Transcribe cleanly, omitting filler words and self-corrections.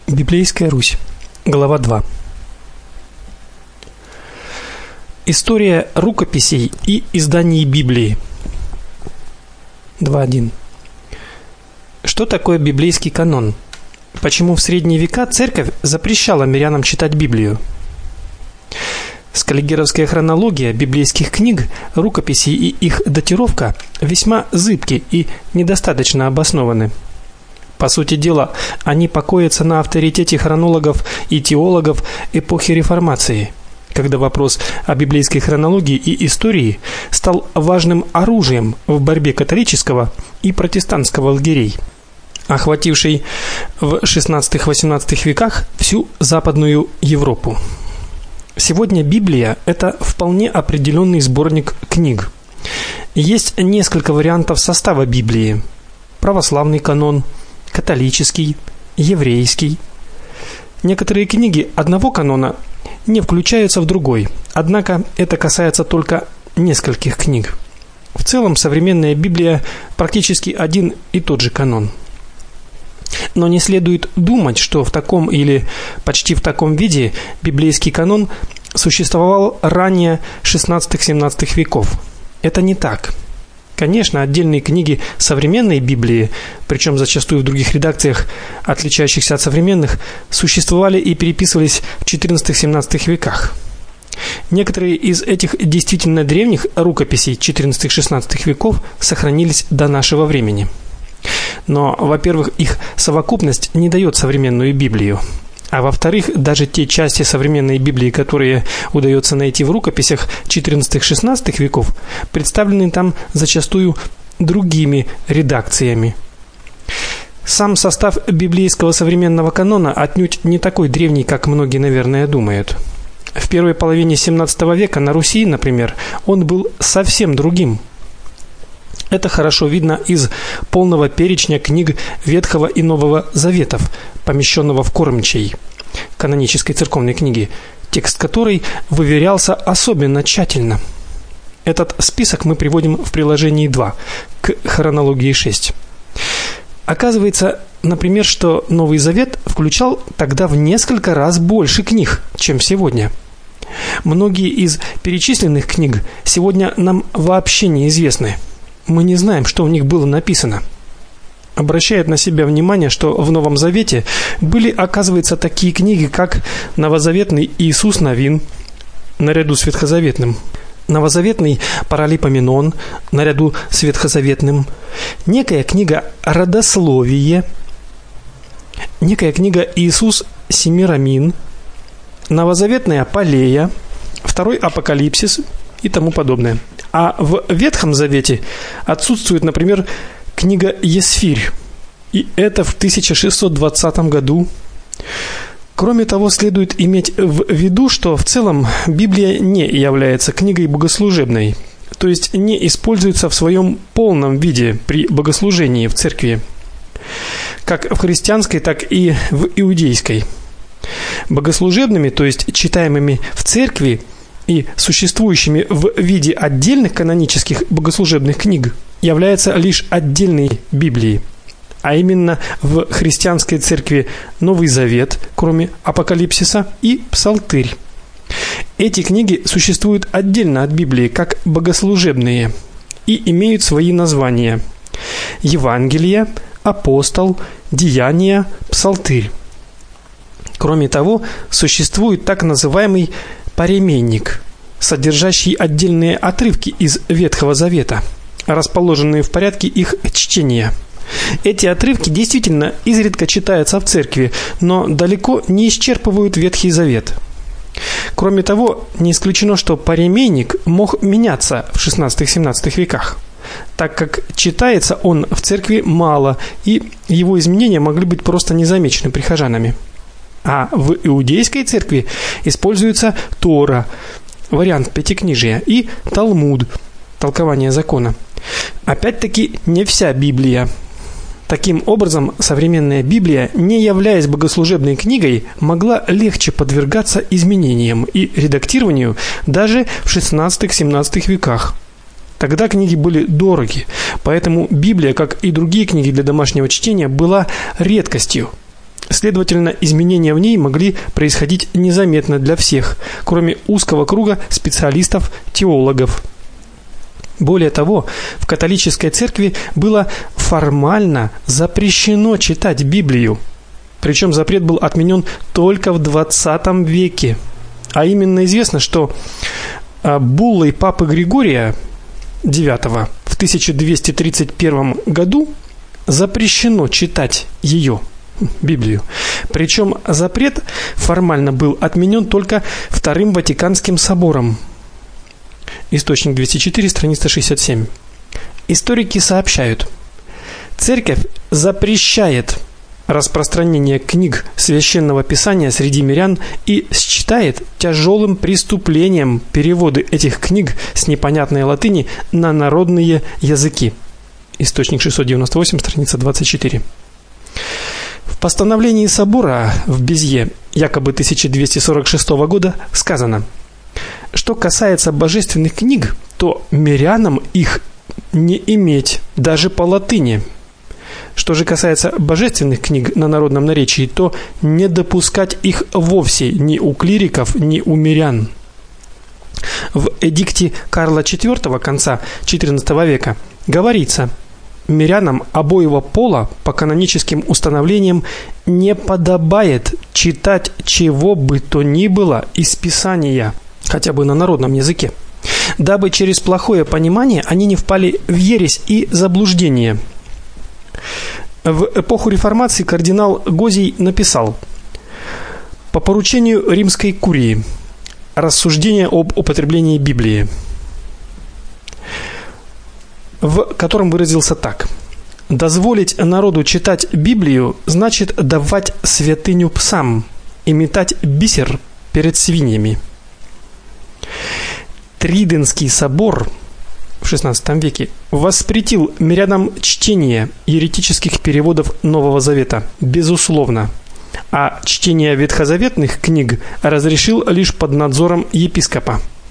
Библейская Русь. Глава 2. История рукописей и изданий Библии. 2.1. Что такое библейский канон? Почему в средние века церковь запрещала мирянам читать Библию? Скаллигеровская хронология библейских книг, рукописей и их датировка весьма зыбки и недостаточно обоснованы. По сути дела, они покоятся на авторитете хронологов и теологов эпохи Реформации, когда вопрос о библейской хронологии и истории стал важным оружием в борьбе католического и протестантского лагерей, охватившей в XVI-XVIII веках всю Западную Европу. Сегодня Библия – это вполне определенный сборник книг. Есть несколько вариантов состава Библии: православный канон, католический, еврейский. Некоторые книги одного канона не включаются в другой, однако это касается только нескольких книг. В целом современная Библия практически один и тот же канон. Но не следует думать, что в таком или почти в таком виде библейский канон существовал ранее XVI-XVII веков. Это не так. Конечно, отдельные книги современной Библии, причем зачастую в других редакциях, отличающихся от современных, существовали и переписывались в XIV-XVII веках. Некоторые из этих действительно древних рукописей XIV-XVI веков сохранились до нашего времени. Но, во-первых, их совокупность не дает современную Библию. А во-вторых, даже те части современной Библии, которые удается найти в рукописях XIV-XVI веков, представлены там зачастую другими редакциями. Сам состав библейского современного канона отнюдь не такой древний, как многие, наверное, думают. В первой половине XVII века на Руси, например, он был совсем другим. Это хорошо видно из полного перечня книг Ветхого и Нового Заветов, помещенного в Кормчей, канонической церковной книги, текст которой выверялся особенно тщательно. Этот список мы приводим в приложении 2 к хронологии 6. Оказывается, например, что Новый Завет включал тогда в несколько раз больше книг, чем сегодня. Многие из перечисленных книг сегодня нам вообще неизвестны. Мы не знаем, что в них было написано. Обращает на себя внимание, что в Новом Завете были, оказывается, такие книги, как Новозаветный Иисус Навин наряду с ветхозаветным, Новозаветный Паралипоменон наряду с ветхозаветным, некая книга Родословие, некая книга Иисус Семирамин, Новозаветная Полея, второй Апокалипсис и тому подобное. А в Ветхом Завете отсутствует, например, книга Есфирь, и это в 1620 году. Кроме того, следует иметь в виду, что в целом Библия не является книгой богослужебной, то есть не используется в своем полном виде при богослужении в церкви, как в христианской, так и в иудейской. Богослужебными, то есть читаемыми в церкви и существующими в виде отдельных канонических богослужебных книг, является лишь отдельной Библией, а именно в христианской церкви Новый Завет, кроме Апокалипсиса, и Псалтырь. Эти книги существуют отдельно от Библии как богослужебные и имеют свои названия: Евангелие, Апостол, Деяния, Псалтырь. Кроме того, существует так называемый паременник, содержащий отдельные отрывки из Ветхого Завета, расположенные в порядке их чтения. Эти отрывки действительно изредка читаются в церкви, но далеко не исчерпывают Ветхий Завет. Кроме того, не исключено, что паременник мог меняться в XVI-XVII веках, так как читается он в церкви мало, и его изменения могли быть просто незамечены прихожанами. А в иудейской церкви используется Тора, вариант Пятикнижия, и Талмуд, толкование закона. Опять-таки, не вся Библия. Таким образом, современная Библия, не являясь богослужебной книгой, могла легче подвергаться изменениям и редактированию даже в XVI-XVII веках. Тогда книги были дороги, поэтому Библия, как и другие книги для домашнего чтения, была редкостью. Следовательно, изменения в ней могли происходить незаметно для всех, кроме узкого круга специалистов-теологов. Более того, в католической церкви было формально запрещено читать Библию. Причем запрет был отменен только в 20 веке. А именно известно, что буллой папы Григория IX в 1231 году запрещено читать ее, Библию. Причем запрет формально был отменен только Вторым Ватиканским собором. Источник 204, страница 67. Историки сообщают: церковь запрещает распространение книг Священного Писания среди мирян и считает тяжелым преступлением переводы этих книг с непонятной латыни на народные языки. Источник 698, страница 24. В постановлении собора в Безье, якобы 1246 года, сказано: что касается божественных книг, то мирянам их не иметь даже по латыни. Что же касается божественных книг на народном наречии, то не допускать их вовсе ни у клириков, ни у мирян. В эдикте Карла IV конца XIV века говорится: мирянам обоего пола по каноническим установлениям не подобает читать чего бы то ни было из Писания, хотя бы на народном языке, дабы через плохое понимание они не впали в ересь и заблуждение. В эпоху реформации кардинал Гозий написал: по поручению Римской курии рассуждение об употреблении Библии, в котором выразился так: дозволить народу читать Библию значит давать святыню псам и метать бисер перед свиньями. Триденский собор в XVI веке воспретил мирянам чтение еретических переводов Нового Завета, безусловно, а чтение ветхозаветных книг разрешил лишь под надзором епископа.